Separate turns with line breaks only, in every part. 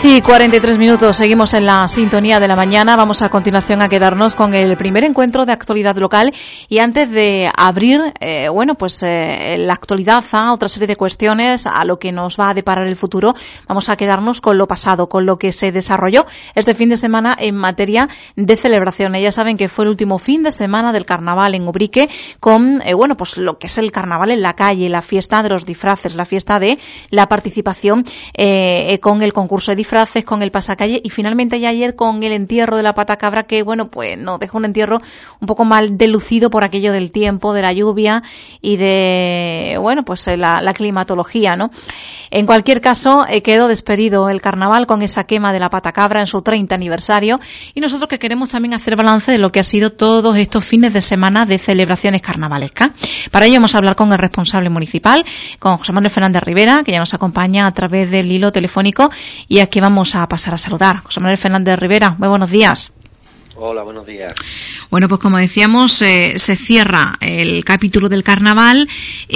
8:43, seguimos en la sintonía de la mañana. Vamos a continuación a quedarnos con el primer encuentro de actualidad local y antes de abrir, la actualidad a otra serie de cuestiones, a lo que nos va a deparar el futuro, vamos a quedarnos con lo pasado, con lo que se desarrolló este fin de semana en materia de celebraciones. Ya saben que fue el último fin de semana del carnaval en Ubrique con, lo que es el carnaval en la calle, la fiesta de los disfraces, la fiesta de la participación con el concurso de disfraces, con el pasacalle y finalmente ya ayer con el entierro de la patacabra que, nos dejó un entierro un poco mal delucido por aquello del tiempo, de la lluvia y de, la climatología, ¿no? En cualquier caso, quedó despedido el carnaval con esa quema de la patacabra en su 30 aniversario y nosotros que queremos también hacer balance de lo que ha sido todos estos fines de semana de celebraciones carnavalescas. Para ello vamos a hablar con el responsable municipal, con José Manuel Fernández Rivera, que ya nos acompaña a través del hilo telefónico y aquí vamos a pasar a saludar. José Manuel Fernández Rivera, muy buenos días.
Hola, buenos días.
Bueno, pues como decíamos, se cierra el capítulo del carnaval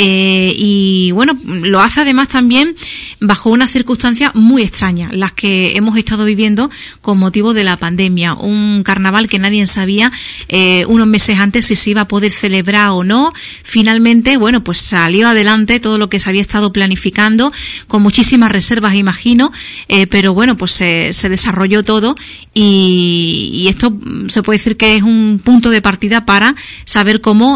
lo hace además también bajo unas circunstancias muy extrañas, las que hemos estado viviendo con motivo de la pandemia. Un carnaval que nadie sabía unos meses antes si se iba a poder celebrar o no. Finalmente, salió adelante todo lo que se había estado planificando, con muchísimas reservas, imagino, pero se desarrolló todo y esto se puede decir que es un punto de partida para saber cómo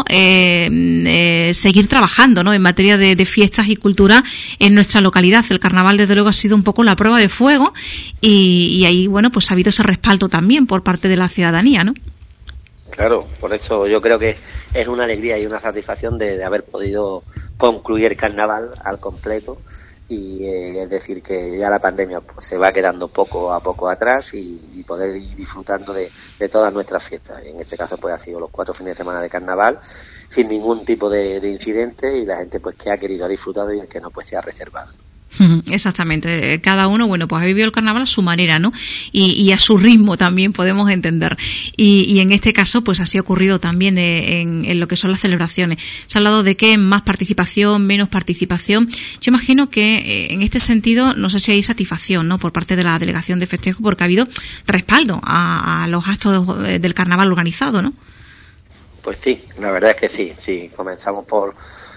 seguir trabajando, ¿no?, en materia de fiestas y cultura en nuestra localidad. El carnaval, desde luego, ha sido un poco la prueba de fuego y ahí, ha habido ese respaldo también por parte de la ciudadanía, ¿no?
Claro, por eso yo creo que es una alegría y una satisfacción de haber podido concluir el carnaval al completo. Y es decir que ya la pandemia se va quedando poco a poco atrás y poder ir disfrutando de todas nuestras fiestas. En este caso ha sido los 4 fines de semana de carnaval sin ningún tipo de incidente y la gente que ha querido ha disfrutado y el que no se ha reservado.
Exactamente, cada uno ha vivido el carnaval a su manera, ¿no? Y a su ritmo también podemos entender. Y en este caso, así ha ocurrido también en lo que son las celebraciones. Se ha hablado de que más participación, menos participación. Yo imagino que en este sentido, no sé si hay satisfacción, ¿no?, por parte de la delegación de festejo, porque ha habido respaldo a los actos del carnaval organizado, ¿no?
Pues sí, la verdad es que sí. Comenzamos por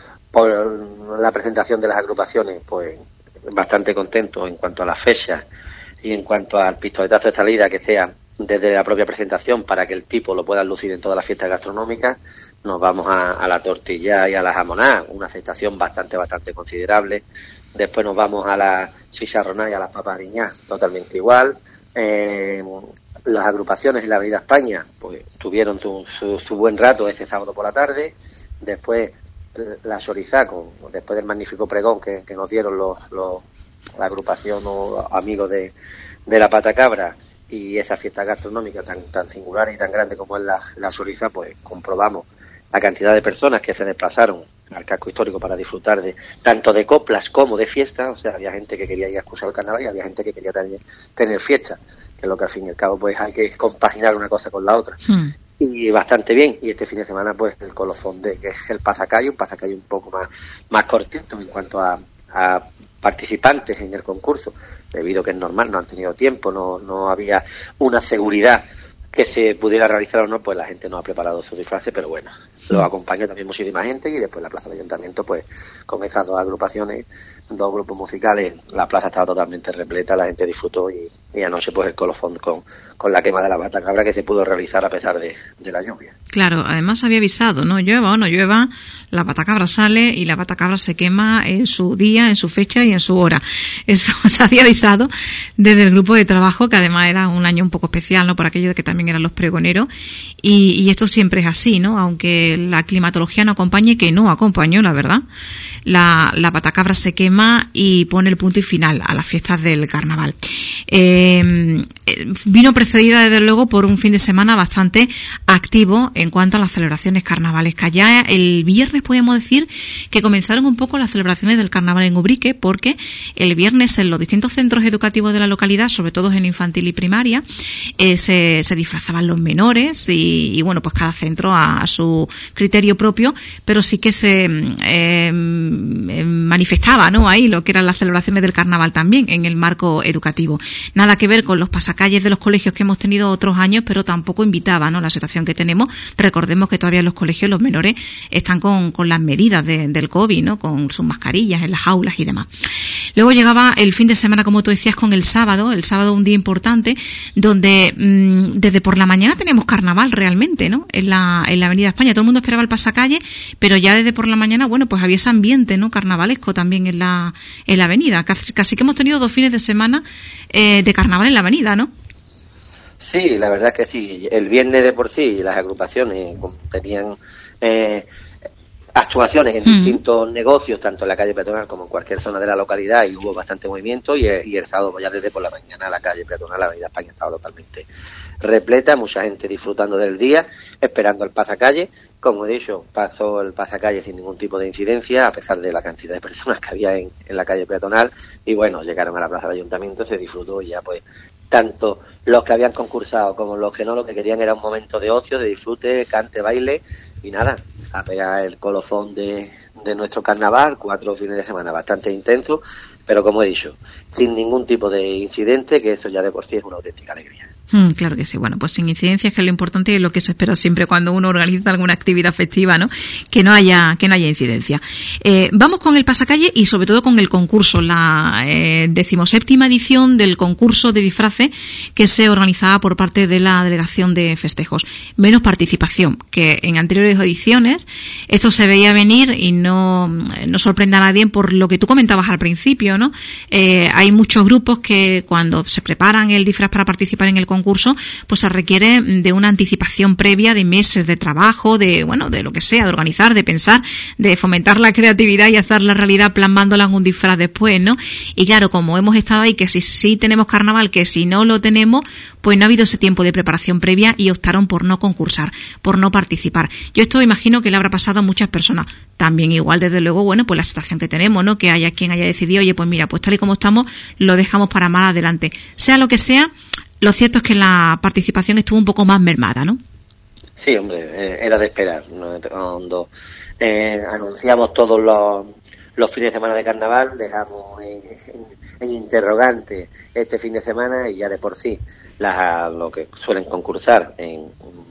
la presentación de las agrupaciones, bastante contento en cuanto a las fechas y en cuanto al pistoletazo de salida, que sea desde la propia presentación para que el tipo lo pueda lucir en todas las fiestas gastronómicas. Nos vamos a la tortilla y a la jamonada, una aceptación bastante considerable. Después nos vamos a la chicharronada y a las papas ariñadas, totalmente igual. Las agrupaciones en la Avenida España tuvieron su buen rato este sábado por la tarde. Después la chorizá, después del magnífico pregón que nos dieron la agrupación o amigos de la patacabra y esa fiesta gastronómica tan singular y tan grande como es la chorizá, comprobamos la cantidad de personas que se desplazaron al casco histórico para disfrutar tanto de coplas como de fiesta. O sea, había gente que quería ir a excusar el carnaval y había gente que quería tener fiesta, que es lo que al fin y al cabo hay que compaginar una cosa con la otra. Y bastante bien. Y este fin de semana el colofón que es el pasacalle, un pasacalle un poco más cortito en cuanto a participantes en el concurso, debido a que es normal, no han tenido tiempo, no había una seguridad que se pudiera realizar o no, la gente no ha preparado su disfraces, pero lo acompañó también muchísima gente y después la plaza del ayuntamiento, con esas 2 agrupaciones, 2 grupos musicales, la plaza estaba totalmente repleta, la gente disfrutó y anoche el colofón con la quema de la patacabra que se pudo realizar a pesar de la lluvia.
Claro, además había avisado, no llueva o no llueva, la patacabra sale y la patacabra se quema en su día, en su fecha y en su hora. Eso se había avisado desde el grupo de trabajo, que además era un año un poco especial, ¿no?, por aquello de que también eran los pregoneros, y esto siempre es así, ¿no?, aunque la climatología no acompañe, que no acompañó, la verdad. La patacabra se quema y pone el punto y final a las fiestas del carnaval. Vino precedida, desde luego, por un fin de semana bastante activo en cuanto a las celebraciones carnavalescas. Ya el viernes podemos decir que comenzaron un poco las celebraciones del carnaval en Ubrique, porque el viernes en los distintos centros educativos de la localidad, sobre todo en infantil y primaria, se disfrazaban los menores y cada centro a su criterio propio, pero sí que se manifestaba, ¿no?, ahí lo que eran las celebraciones del carnaval también en el marco educativo. Nada que ver con los pasacalles de los colegios que hemos tenido otros años, pero tampoco invitaba, ¿no?, la situación que tenemos. Recordemos que todavía en los colegios los menores están con las medidas del COVID, ¿no?, con sus mascarillas en las aulas y demás. Luego llegaba el fin de semana, como tú decías, con el sábado un día importante, donde desde por la mañana tenemos carnaval realmente, ¿no?, en la Avenida España. Todo el mundo esperaba el pasacalle, pero ya desde por la mañana, bueno, pues había ese ambiente, ¿no?, carnavalesco también en la avenida. Casi que hemos tenido 2 fines de semana de carnaval en la avenida, ¿no?
Sí, la verdad que sí. El viernes de por sí las agrupaciones tenían actuaciones en distintos negocios, tanto en la calle peatonal como en cualquier zona de la localidad, y hubo bastante movimiento, y el sábado ya desde por la mañana la calle peatonal, la Avenida España, estaba totalmente repleta, mucha gente disfrutando del día, esperando el pasacalle. Como he dicho, pasó el pasacalle sin ningún tipo de incidencia, a pesar de la cantidad de personas que había en la calle peatonal, y bueno, llegaron a la plaza del ayuntamiento, se disfrutó, y ya pues tanto los que habían concursado como los que no, lo que querían era un momento de ocio, de disfrute, cante, baile, y nada, a pegar el colofón de nuestro carnaval. 4 fines de semana bastante intensos, pero como he dicho, sin ningún tipo de incidente, que eso ya de por sí es una auténtica alegría.
Claro que sí. Bueno, pues sin incidencias, que es lo importante y es lo que se espera siempre cuando uno organiza alguna actividad festiva, ¿no?, que no haya incidencia. Vamos con el pasacalle y sobre todo con el concurso, la 17ª edición del concurso de disfraces que se organizaba por parte de la Delegación de Festejos. Menos participación que en anteriores ediciones. Esto se veía venir y no sorprende a nadie por lo que tú comentabas al principio, ¿no? Hay muchos grupos que cuando se preparan el disfraz para participar en el concurso, pues se requiere de una anticipación previa de meses de trabajo, de lo que sea, de organizar, de pensar, de fomentar la creatividad y hacer la realidad plasmándola en un disfraz después, ¿no? Y claro, como hemos estado ahí, que si tenemos carnaval, que si no lo tenemos, pues no ha habido ese tiempo de preparación previa y optaron por no concursar, por no participar. Yo esto imagino que le habrá pasado a muchas personas. También igual, desde luego, bueno, pues la situación que tenemos, ¿no?, que haya quien haya decidido, oye, pues mira, pues tal y como estamos, lo dejamos para más adelante. Sea lo que sea, lo cierto es que la participación estuvo un poco más mermada, ¿no?
Sí, hombre, era de esperar, ¿no? Cuando anunciamos todos los fines de semana de carnaval, dejamos en interrogante este fin de semana, y ya de por sí lo que suelen concursar en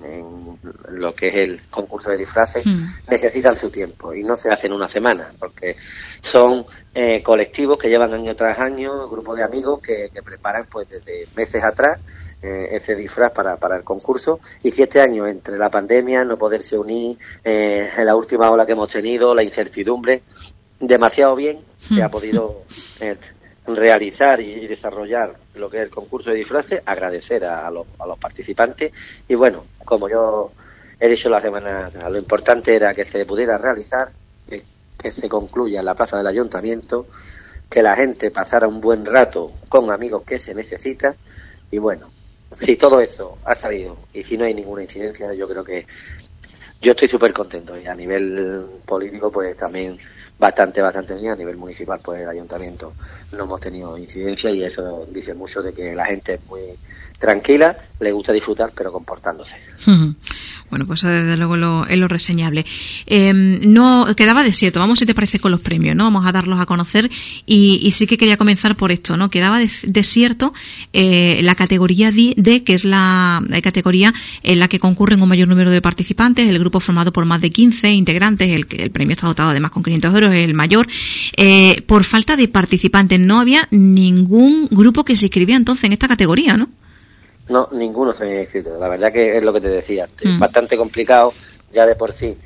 lo que es el concurso de disfraces necesitan su tiempo, y no se hace en una semana, porque son colectivos que llevan año tras año, grupos de amigos que preparan pues desde meses atrás ese disfraz para el concurso. Y si este año, entre la pandemia, no poderse unir, en la última ola que hemos tenido, la incertidumbre, demasiado bien se ha podido realizar y desarrollar lo que es el concurso de disfraces. Agradecer a los participantes, y bueno, como yo he dicho la semana, lo importante era que se pudiera realizar, que se concluya en la plaza del ayuntamiento, que la gente pasara un buen rato con amigos que se necesita. Y bueno, si todo eso ha salido y si no hay ninguna incidencia, yo creo que yo estoy súper contento, y a nivel político pues también bastante bien. A nivel municipal, pues el ayuntamiento no hemos tenido incidencia, y eso dice mucho de que la gente es muy tranquila, le gusta disfrutar, pero comportándose.
Bueno, pues desde luego es lo reseñable. No quedaba desierto. Vamos, si te parece, con los premios, ¿no? Vamos a darlos a conocer, y sí que quería comenzar por esto, ¿no? Quedaba desierto la categoría D, que es la categoría en la que concurren un mayor número de participantes, el grupo formado por más de 15 integrantes, el premio está dotado además con 500 euros, es el mayor. Por falta de participantes, no había ningún grupo que se inscribía entonces en esta categoría, ¿no?
No, ninguno se había inscrito. La verdad que es lo que te decía. Es bastante complicado ya de por sí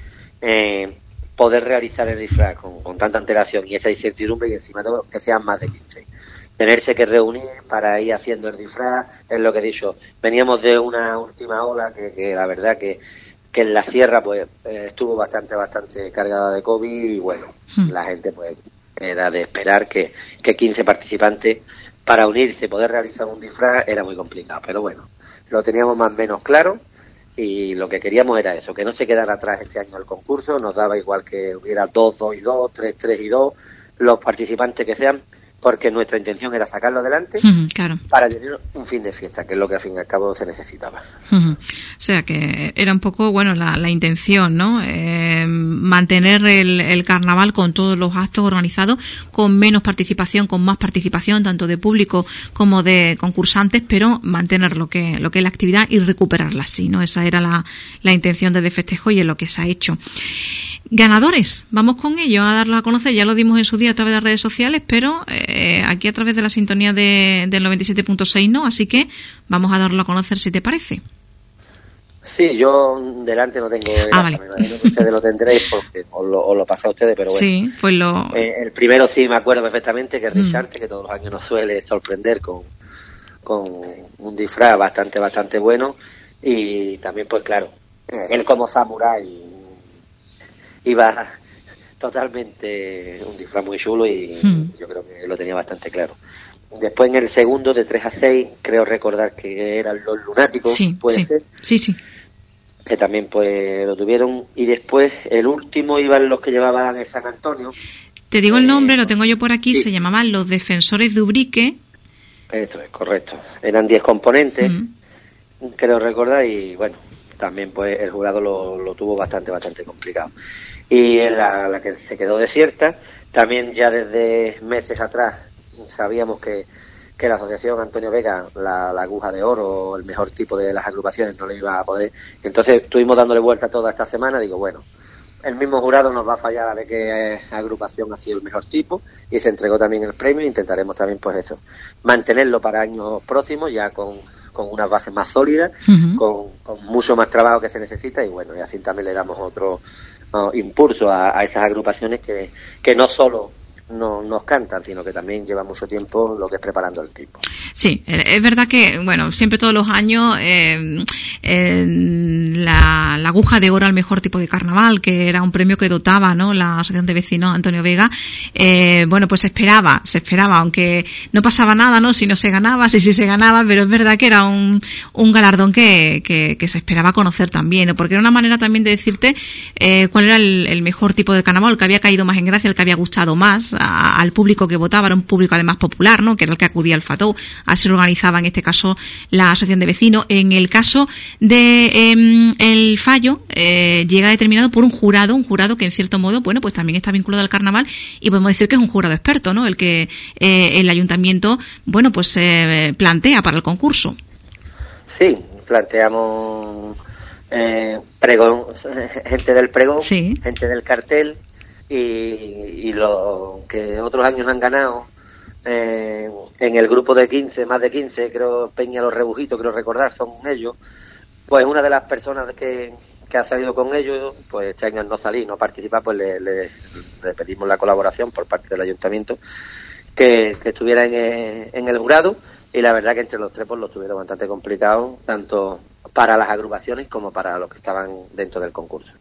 poder realizar el disfraz con tanta antelación y esa incertidumbre, y encima todo que sean más de 15. Tenerse que reunir para ir haciendo el disfraz, es lo que he dicho. Veníamos de una última ola que la verdad que en la sierra pues estuvo bastante cargada de COVID, y bueno, la gente pues era de esperar que 15 participantes para unirse, poder realizar un disfraz, era muy complicado. Pero bueno, lo teníamos más o menos claro, y lo que queríamos era eso, que no se quedara atrás este año el concurso. Nos daba igual que hubiera 2, 2 y 2, 3, 3 y 2, los participantes que sean, porque nuestra intención era sacarlo adelante
claro.
para tener un fin de fiesta, que es lo que al fin y al cabo se necesitaba.
O sea que era un poco, bueno, la intención, ¿no? Mantener el carnaval con todos los actos organizados, con menos participación, con más participación, tanto de público como de concursantes, pero mantener lo que es la actividad y recuperarla así, ¿no? Esa era la intención de festejo y es lo que se ha hecho. Ganadores, vamos con ello a darlo a conocer, ya lo dimos en su día a través de las redes sociales, pero aquí a través de la sintonía del 97.6 no, así que vamos a darlo a conocer si te parece.
Sí, yo delante no tengo
vale.
Me imagino que ustedes lo tendréis porque os lo pasé a ustedes, pero bueno.
Sí, pues
el primero sí me acuerdo perfectamente, que es Richard, que todos los años nos suele sorprender con un disfraz bastante bueno, y también pues claro, él como samurái iba totalmente un disfraz muy chulo y yo creo que lo tenía bastante claro. Después en el segundo, de 3 a 6, creo recordar que eran los lunáticos, puede ser. Sí. Que también pues lo tuvieron. Y después el último iban los que llevaban el San Antonio.
Te digo el nombre, lo tengo yo por aquí, sí. Se llamaban los Defensores de Ubrique.
Eso es correcto. Eran 10 componentes, creo recordar, y bueno, también pues el jurado lo tuvo bastante complicado. Y en la que se quedó desierta, también ya desde meses atrás sabíamos que la asociación Antonio Vega, la aguja de oro, el mejor tipo de las agrupaciones, no le iba a poder. Entonces estuvimos dándole vuelta toda esta semana, digo, bueno, el mismo jurado nos va a fallar a ver qué agrupación ha sido el mejor tipo, y se entregó también el premio. Intentaremos también pues eso, mantenerlo para años próximos, ya con unas bases más sólidas, con mucho más trabajo que se necesita, y bueno, y así también le damos otro impulso a esas agrupaciones que no solo nos cantan, sino que también lleva mucho tiempo lo que es preparando el tipo.
Sí, es verdad que, bueno, siempre todos los años la aguja de oro al mejor tipo de carnaval, que era un premio que dotaba, ¿no?, la Asociación de Vecinos Antonio Vega, bueno, pues se esperaba, aunque no pasaba nada, ¿no?, si no se ganaba, si se ganaba, pero es verdad que era un galardón que se esperaba conocer también, ¿no?, porque era una manera también de decirte cuál era el mejor tipo de carnaval, el que había caído más en gracia, el que había gustado más al público que votaba. Era un público además popular, ¿no?, que era el que acudía al Fatou. Así lo organizaba en este caso la Asociación de Vecinos. En el caso de el fallo llega determinado por un jurado que en cierto modo, bueno, pues también está vinculado al carnaval, y podemos decir que es un jurado experto, ¿no?, el que el ayuntamiento, bueno, pues plantea para el concurso.
Sí, planteamos pregón, gente del pregón,
sí,
gente del cartel, y lo que otros años han ganado en el grupo de 15, más de 15, creo, Peña Los Rebujitos, creo recordar, son ellos. Pues una de las personas que ha salido con ellos, pues este año al no salir, no participar, pues le pedimos la colaboración por parte del ayuntamiento, que estuviera en el jurado, y la verdad que entre los tres pues lo tuvieron bastante complicado, tanto para las agrupaciones como para los que estaban dentro del concurso.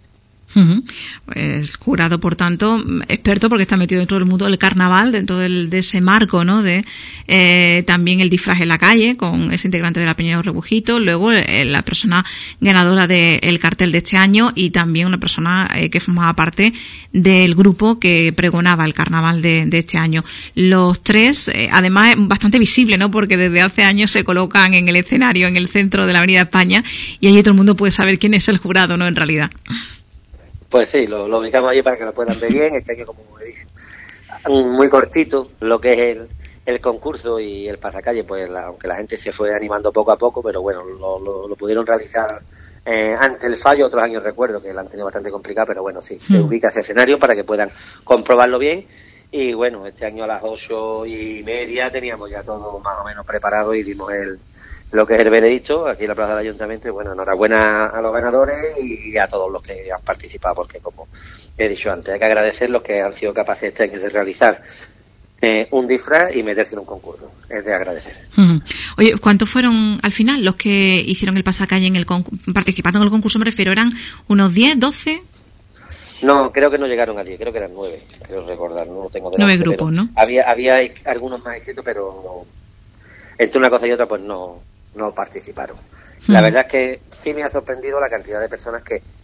Es jurado, por tanto, experto, porque está metido dentro del mundo del carnaval, dentro de ese marco, ¿no?, de también el disfraz en la calle, con ese integrante de la Peña de los Rebujitos, luego la persona ganadora del cartel de este año, y también una persona que formaba parte del grupo que pregonaba el carnaval de este año. Los tres, además, bastante visible, ¿no?, porque desde hace años se colocan en el escenario, en el centro de la Avenida España, y allí todo el mundo puede saber quién es el jurado, ¿no?, en realidad.
Pues sí, lo ubicamos allí para que lo puedan ver bien. Este año, como he dicho, muy cortito lo que es el concurso y el pasacalle, pues aunque la gente se fue animando poco a poco, pero bueno, lo pudieron realizar ante el fallo. Otros años recuerdo que la han tenido bastante complicado, pero bueno, sí, se ubica ese escenario para que puedan comprobarlo bien. Y bueno, este año a las 8:30 teníamos ya todo más o menos preparado y dimos lo que es el veredicto aquí en la plaza del ayuntamiento. Y bueno, enhorabuena a los ganadores y a todos los que han participado, porque como he dicho antes, hay que agradecer los que han sido capaces este año de realizar un disfraz y meterse en un concurso. Es de agradecer.
Oye, ¿cuántos fueron al final los que hicieron el pasacalle participando en el concurso? Me refiero, ¿eran unos 10, 12?
No, creo que no llegaron a 10, creo que eran 9, creo recordar, no lo tengo delante.
9 grupos, ¿no?
Había algunos más escritos, pero entre una cosa y otra pues no participaron. La verdad es que sí me ha sorprendido la cantidad de personas que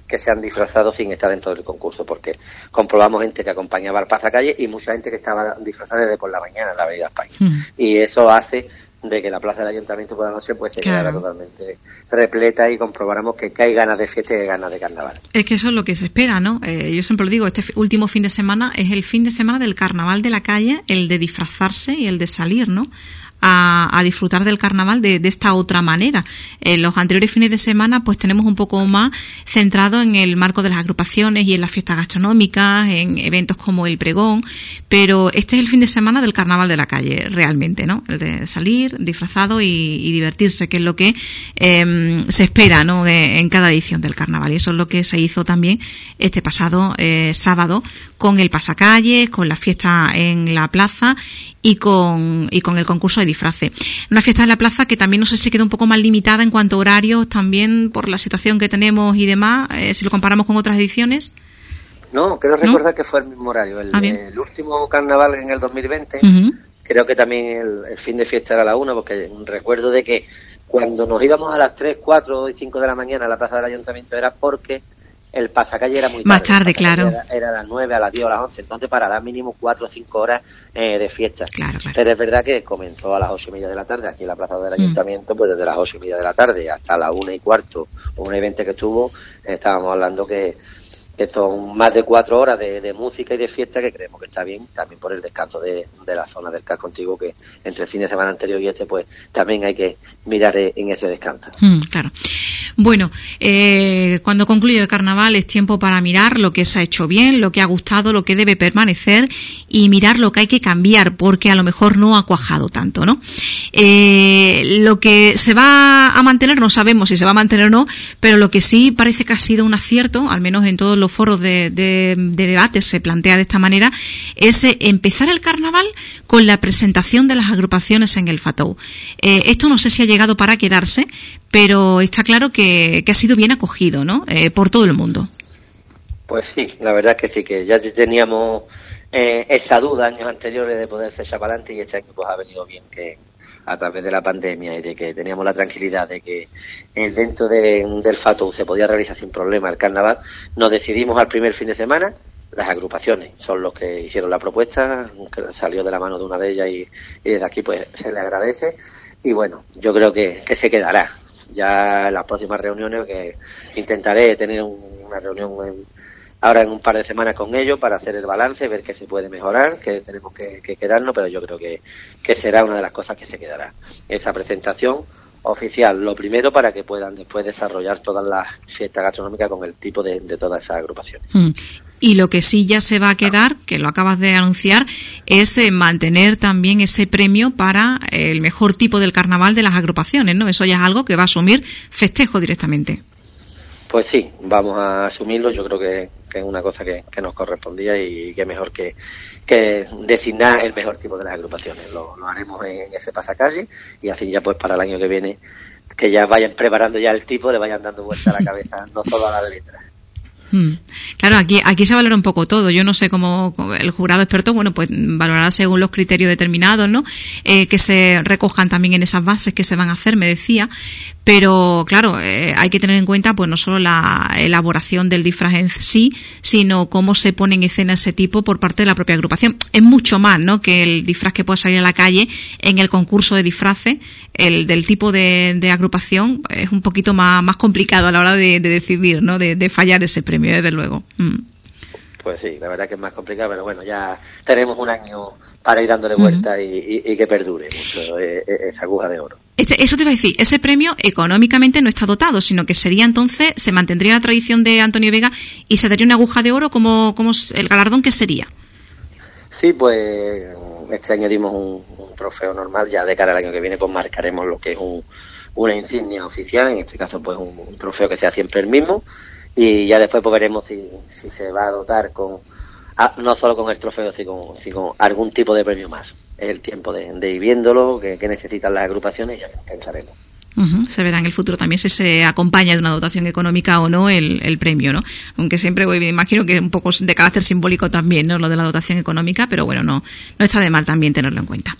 que se han disfrazado sin estar dentro del concurso, porque comprobamos gente que acompañaba al pasacalle y mucha gente que estaba disfrazada desde por la mañana en la Avenida España. Y eso hace de que la plaza del Ayuntamiento por la noche pues se quedara totalmente repleta y comprobáramos que hay ganas de fiesta y hay ganas de carnaval.
Es que eso es lo que se espera, ¿no? Yo siempre lo digo, este último fin de semana es el fin de semana del carnaval de la calle, el de disfrazarse y el de salir, ¿no?, a disfrutar del carnaval de esta otra manera. En los anteriores fines de semana pues tenemos un poco más centrado en el marco de las agrupaciones y en las fiestas gastronómicas, en eventos como el pregón, pero este es el fin de semana del carnaval de la calle realmente, ¿no? El de salir disfrazado y divertirse, que es lo que se espera, ¿no?, en cada edición del carnaval, y eso es lo que se hizo también este pasado sábado con el pasacalles, con la fiesta en la plaza y con el concurso de disfraces. Una fiesta en la plaza que también no sé si queda un poco más limitada en cuanto a horarios, también por la situación que tenemos y demás, si lo comparamos con otras ediciones.
No, creo recordar que fue el mismo horario. El último carnaval en el 2020, creo que también el fin de fiesta era a la 1, porque recuerdo de que cuando nos íbamos a las 3, 4 y 5 de la mañana a la plaza del Ayuntamiento era porque el pasacalle era muy tarde.
Más tarde, claro.
Era a las 9, a las 10 o a las 11, entonces para dar mínimo 4 o 5 horas de fiesta.
Claro.
Pero es verdad que comenzó a las 8:30 de la tarde, aquí en la plaza del Ayuntamiento, pues desde las 8:30 de la tarde hasta las 1:15, un evento que estuvo, estábamos hablando que son más de 4 horas de música y de fiesta, que creemos que está bien, también por el descanso de la zona del casco antiguo, que entre el fin de semana anterior y pues también hay que mirar en ese descanso.
Claro. Bueno, cuando concluye el carnaval es tiempo para mirar lo que se ha hecho bien, lo que ha gustado, lo que debe permanecer y mirar lo que hay que cambiar, porque a lo mejor no ha cuajado tanto, ¿no? Lo que se va a mantener, no sabemos si se va a mantener o no, pero lo que sí parece que ha sido un acierto, al menos en todos los foros de debate se plantea de esta manera, es empezar el carnaval con la presentación de las agrupaciones en el Fatou. Esto no sé si ha llegado para quedarse, pero está claro que ha sido bien acogido, ¿no?, por todo el mundo.
Pues sí, la verdad es que sí, que ya teníamos esa duda años anteriores de poder echar para adelante, y este año pues ha venido bien, que a través de la pandemia y de que teníamos la tranquilidad de que dentro del Fatou se podía realizar sin problema el carnaval, nos decidimos al primer fin de semana. Las agrupaciones son los que hicieron la propuesta, que salió de la mano de una de ellas y desde aquí pues se le agradece, y bueno, yo creo que se quedará. Ya en las próximas reuniones, que intentaré tener una reunión ahora en un par de semanas con ellos para hacer el balance, ver qué se puede mejorar, qué tenemos que quedarnos, pero yo creo que será una de las cosas que se quedará. Esa presentación oficial, lo primero, para que puedan después desarrollar todas las fiestas gastronómicas con el tipo de todas esas agrupaciones.
Y lo que sí ya se va a quedar, que lo acabas de anunciar, es mantener también ese premio para el mejor tipo del carnaval de las agrupaciones, ¿no? Eso ya es algo que va a asumir Festejo directamente.
Pues sí, vamos a asumirlo. Yo creo que es una cosa que nos correspondía, y que mejor que designar el mejor tipo de las agrupaciones. Lo haremos en ese pasacalle, y así ya pues para el año que viene, que ya vayan preparando ya el tipo, le vayan dando vuelta a la cabeza, no solo a la letra.
Claro, aquí se valora un poco todo. Yo no sé cómo el jurado experto, bueno, pues valorará según los criterios determinados, ¿no? Que se recojan también en esas bases que se van a hacer, me decía. Pero claro, hay que tener en cuenta pues no solo la elaboración del disfraz en sí, sino cómo se pone en escena ese tipo por parte de la propia agrupación. Es mucho más, ¿no?, que el disfraz que pueda salir a la calle en el concurso de disfraces. El del tipo de agrupación es un poquito más complicado a la hora de decidir, ¿no?, de fallar ese premio, desde luego.
Pues sí, la verdad que es más complicado, pero bueno, ya tenemos un año para ir dándole vuelta y que perdure mucho esa aguja de oro.
Eso te iba a decir, ese premio económicamente no está dotado, sino que sería entonces, se mantendría la tradición de Antonio Vega y se daría una aguja de oro, como el galardón que sería.
Sí, pues este año dimos un trofeo normal, ya de cara al año que viene pues marcaremos lo que es una insignia oficial, en este caso pues un trofeo que sea siempre el mismo, y ya después pues veremos si se va a dotar no solo con el trofeo, sino algún tipo de premio más. Es el tiempo de ir viéndolo, que necesitan las agrupaciones, y ya pensaremos.
Se verá en el futuro también si se acompaña de una dotación económica o no el premio, ¿no? Aunque siempre me imagino que es un poco de carácter simbólico también, ¿no?, lo de la dotación económica, pero bueno, no está de mal también tenerlo en cuenta.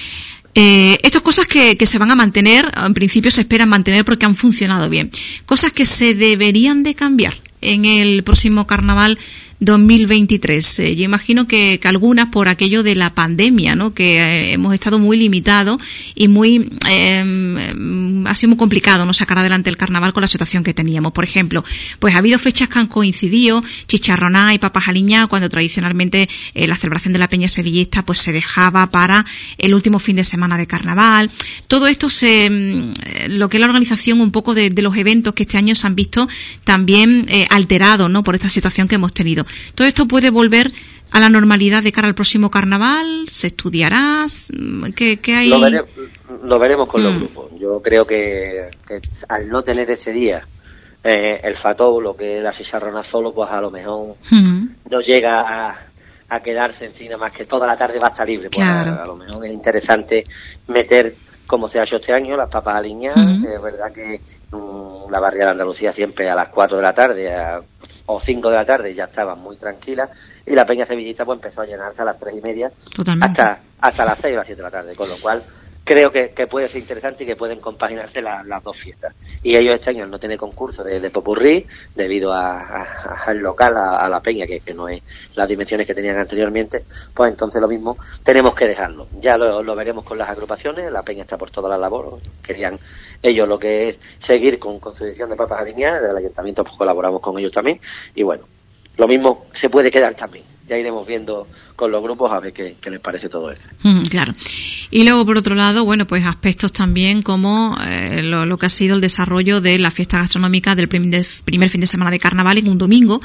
Estas cosas que se van a mantener, en principio se esperan mantener porque han funcionado bien. Cosas que se deberían de cambiar. en el próximo carnaval 2023? Yo imagino que algunas por aquello de la pandemia, ¿no? Que hemos estado muy limitados y muy ha sido muy complicado no sacar adelante el carnaval con la situación que teníamos. Por ejemplo, pues ha habido fechas que han coincidido, chicharroná y papas aliñadas, cuando tradicionalmente la celebración de la Peña Sevillista pues se dejaba para el último fin de semana de carnaval. Todo esto lo que es la organización un poco de los eventos que este año se han visto también alterados, ¿no? Por esta situación que hemos tenido. ¿Todo esto puede volver a la normalidad de cara al próximo carnaval? ¿Se estudiará? ¿Qué hay?
Lo veremos con los grupos. Yo creo que al no tener ese día el Fatou, lo que es la chicharrona solo, pues a lo mejor no llega a quedarse encima, más que toda la tarde va a estar libre. Pues
claro.
A lo mejor es interesante meter, como se ha hecho este año, las papas aliñadas. Es verdad que la barriada de Andalucía siempre a las 4 de la tarde o 5 de la tarde ya estaba muy tranquila, y la Peña Sevillista pues empezó a llenarse a las 3:30 hasta las 6 o las 7 de la tarde, con lo cual creo que puede ser interesante y que pueden compaginarse las dos fiestas. Y ellos este año, al no tener concurso de popurrí, debido al local, a la Peña, que no es las dimensiones que tenían anteriormente, pues entonces lo mismo tenemos que dejarlo. Ya lo veremos con las agrupaciones. La Peña está por toda la labor. Querían ellos lo que es seguir con su edición de papas aliñadas. Del ayuntamiento pues colaboramos con ellos también, y bueno, lo mismo se puede quedar también. Ya iremos viendo con los grupos a ver qué les parece todo eso.
Claro. Y luego, por otro lado, bueno, pues aspectos también como lo que ha sido el desarrollo de la fiesta gastronómica del primer fin de semana de carnaval en un domingo,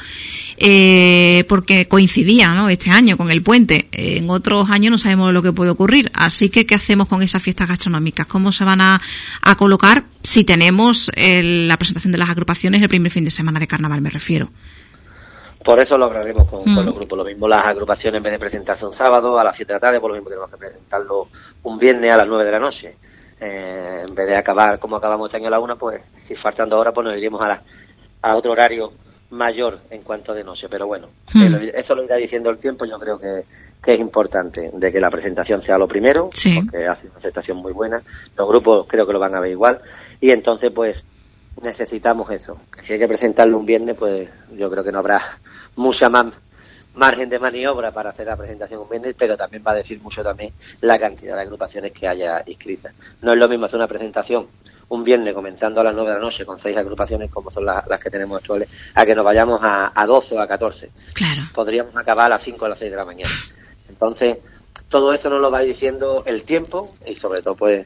porque coincidía, ¿no?, este año con el puente. En otros años no sabemos lo que puede ocurrir. Así que, ¿qué hacemos con esas fiestas gastronómicas? ¿Cómo se van a colocar si tenemos la presentación de las agrupaciones el primer fin de semana de carnaval, me refiero?
Por eso lo hablaremos con los grupos. Lo mismo las agrupaciones, en vez de presentarse un sábado a las 7 de la tarde, por lo mismo tenemos que presentarlo un viernes a las 9 de la noche. En vez de acabar como acabamos este año a la 1, pues si faltan 2 horas, pues nos iremos a otro horario mayor en cuanto de noche. Pero bueno, eso lo irá diciendo el tiempo. Yo creo que es importante de que la presentación sea lo primero, porque hace una aceptación muy buena. Los grupos creo que lo van a ver igual. Y entonces, pues, necesitamos eso. Si hay que presentarlo un viernes, pues yo creo que no habrá mucha más margen de maniobra para hacer la presentación un viernes, pero también va a decir mucho también la cantidad de agrupaciones que haya inscritas. No es lo mismo hacer una presentación un viernes comenzando a las 9 de la noche con 6 agrupaciones, como son las que tenemos actuales, a que nos vayamos a 12 o a 14.
Claro.
Podríamos acabar a las 5 o a las 6 de la mañana. Entonces, todo eso nos lo va diciendo el tiempo y sobre todo, pues,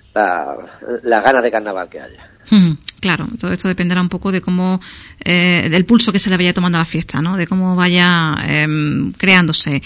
las ganas de carnaval que haya.
Claro, todo esto dependerá un poco de cómo, del pulso que se le vaya tomando a la fiesta, ¿no? De cómo vaya creándose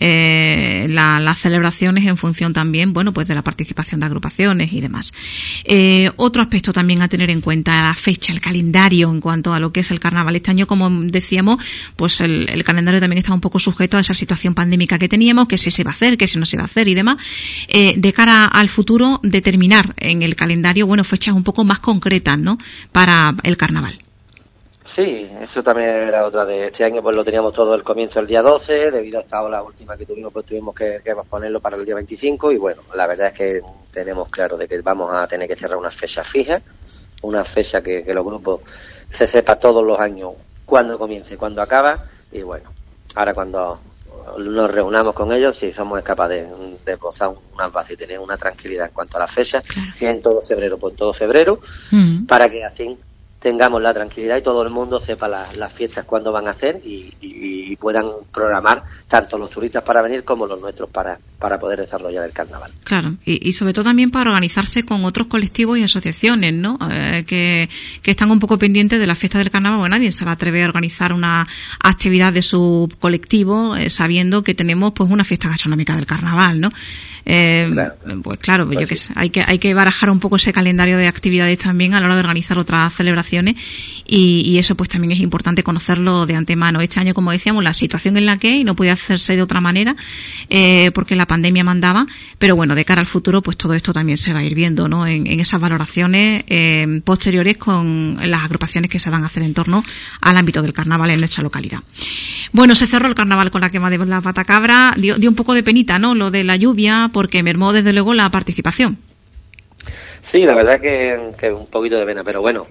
las celebraciones en función también, bueno, pues de la participación de agrupaciones y demás. Otro aspecto también a tener en cuenta, la fecha, el calendario en cuanto a lo que es el carnaval. Este año, como decíamos, pues el calendario también está un poco sujeto a esa situación pandémica que teníamos, que si se va a hacer, que si no se va a hacer y demás. De cara al futuro, determinar en el calendario, bueno, fechas un poco más concretas, ¿no?, para el carnaval.
Sí, eso también era otra de este año, pues lo teníamos todo el comienzo el día 12, debido a esta ola última que tuvimos, pues tuvimos que ponerlo para el día 25, y bueno, la verdad es que tenemos claro de que vamos a tener que cerrar unas fechas fijas, una fecha que los grupos se sepa todos los años cuándo comienza y cuándo acaba, y bueno, ahora cuando nos reunamos con ellos, si somos capaces de gozar unas bases y tener una tranquilidad en cuanto a las fechas, claro. Si en todo febrero, pues en todo febrero, para que así tengamos la tranquilidad y todo el mundo sepa las fiestas cuándo van a hacer y puedan programar tanto los turistas para venir como los nuestros para poder desarrollar el carnaval.
Claro, y sobre todo también para organizarse con otros colectivos y asociaciones, ¿no? Que están un poco pendientes de la fiesta del carnaval. Bueno, nadie se va a atrever a organizar una actividad de su colectivo sabiendo que tenemos pues una fiesta gastronómica del carnaval, ¿no? Claro. Pues claro, pues yo que sé, hay que barajar un poco ese calendario de actividades también a la hora de organizar otras celebraciones y eso pues también es importante conocerlo de antemano. Este año, como decíamos, la situación en la que y no podía hacerse de otra manera porque la pandemia mandaba, pero bueno, de cara al futuro pues todo esto también se va a ir viendo, ¿no? En esas valoraciones posteriores con las agrupaciones que se van a hacer en torno al ámbito del carnaval en nuestra localidad. Bueno, se cerró el carnaval con la quema de la patacabra, dio un poco de penita, ¿no?, lo de la lluvia, porque mermó desde luego la participación.
Sí, la verdad que un poquito de pena, pero bueno,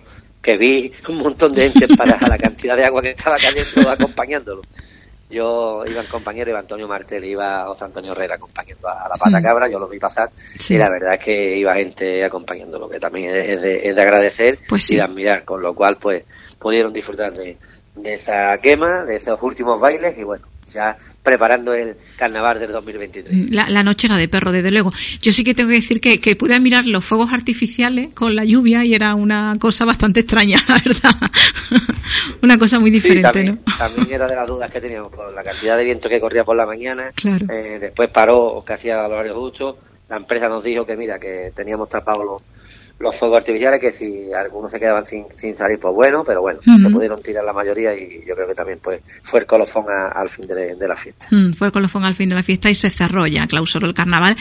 que vi un montón de gente para la cantidad de agua que estaba cayendo acompañándolo. Yo iba en compañero, iba Antonio Martel, iba José Antonio Herrera acompañando a la Pata Cabra, yo los vi pasar, sí. Y la verdad es que iba gente acompañándolo, que también es de agradecer, pues sí, y de admirar, con lo cual pues pudieron disfrutar de esa quema, de esos últimos bailes, y bueno, ya preparando el carnaval del 2023.
La noche era de perro, desde luego. Yo sí que tengo que decir que pude admirar los fuegos artificiales con la lluvia y era una cosa bastante extraña, la verdad. Una cosa muy diferente, sí,
también,
¿no?
También era de las dudas que teníamos por la cantidad de viento que corría por la mañana.
Claro.
Después paró, que hacía el horario justo. La empresa nos dijo que mira, que teníamos tapados los fuegos artificiales, que si algunos se quedaban sin salir, pues bueno, pero bueno, se pudieron tirar la mayoría y yo creo que también pues fue el colofón al fin de la fiesta.
Fue el colofón al fin de la fiesta y se cerró ya, clausuró el carnaval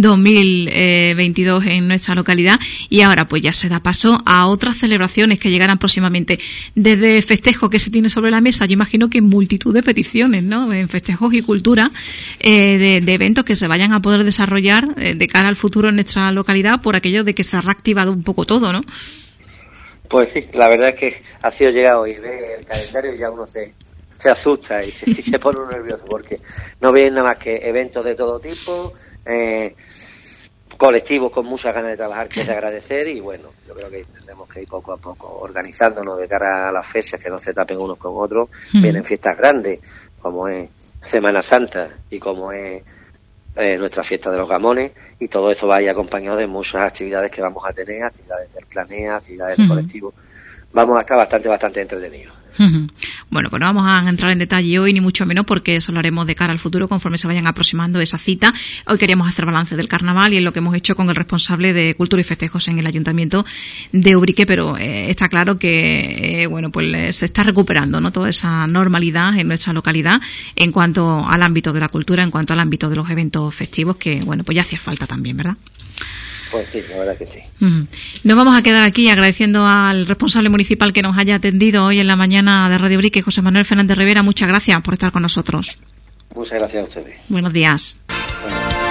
2022 en nuestra localidad y ahora pues ya se da paso a otras celebraciones que llegarán próximamente. Desde festejo que se tiene sobre la mesa, yo imagino que multitud de peticiones, ¿no? En festejos y cultura, de eventos que se vayan a poder desarrollar de cara al futuro en nuestra localidad por aquello de que se ha reactivado un poco todo, ¿no?
Pues sí, la verdad es que ha sido llegado y ve el calendario y ya uno se asusta y se pone uno nervioso porque no ven nada más que eventos de todo tipo, colectivos con muchas ganas de trabajar, que es de agradecer, y bueno, yo creo que tendremos que ir poco a poco organizándonos de cara a las fechas, que no se tapen unos con otros. Vienen fiestas grandes como es Semana Santa y como es nuestra fiesta de los Gamones, y todo eso va a ir acompañado de muchas actividades que vamos a tener, actividades del Planea, actividades del colectivo. Vamos a estar bastante entretenidos.
Bueno, pues no vamos a entrar en detalle hoy, ni mucho menos, porque eso lo haremos de cara al futuro conforme se vayan aproximando esa cita. Hoy queríamos hacer balance del carnaval y es lo que hemos hecho con el responsable de Cultura y Festejos en el Ayuntamiento de Ubrique, pero está claro que bueno, pues se está recuperando, ¿no?, toda esa normalidad en nuestra localidad en cuanto al ámbito de la cultura, en cuanto al ámbito de los eventos festivos, que bueno, pues ya hacía falta también, ¿verdad?
Pues sí, la verdad que sí.
Nos vamos a quedar aquí agradeciendo al responsable municipal que nos haya atendido hoy en la mañana de Radio Ubrique, José Manuel Fernández Rivera. Muchas gracias por estar con nosotros.
Muchas gracias a ustedes.
Buenos días.
Bueno.